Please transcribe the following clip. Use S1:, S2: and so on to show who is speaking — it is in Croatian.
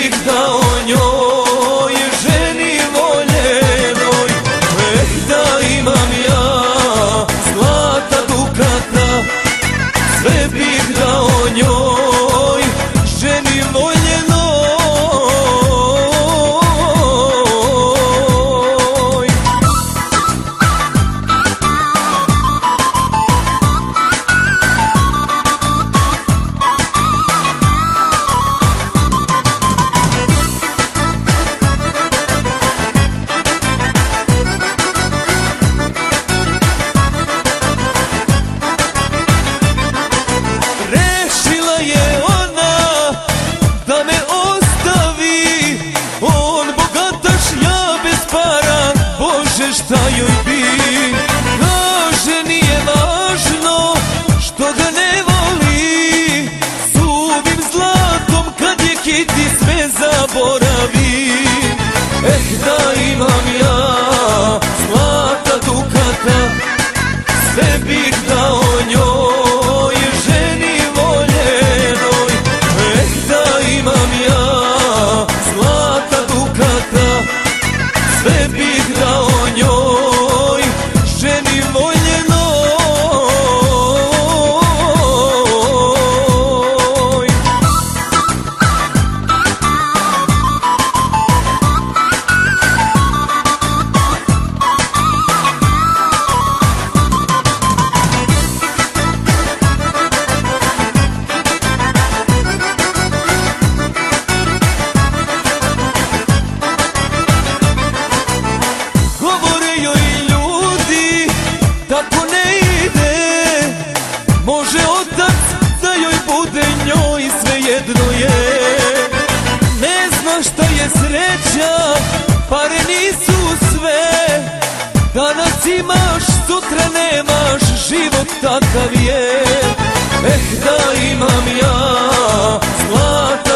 S1: bih dao njoj, ženi voljenoj. Da imam ja zlata dukata, sve bih dao njoj, ženi voljenoj. Šta joj bi, kaže nije važno što ga ne voli, suvim zlatom kad je kiti sve zaboravi. Da imam ja zlata dukata, sve bih dao njoj, ženi voljenoj. Da imam ja zlata dukata, sve bih dao njoj, ženi voljenoj. Tako ne ide, može otac da joj bude njoj, svejedno je. Ne zna šta je sreća, pare nisu sve. Danas imaš, sutra nemaš, život takav je. Da imam ja zlata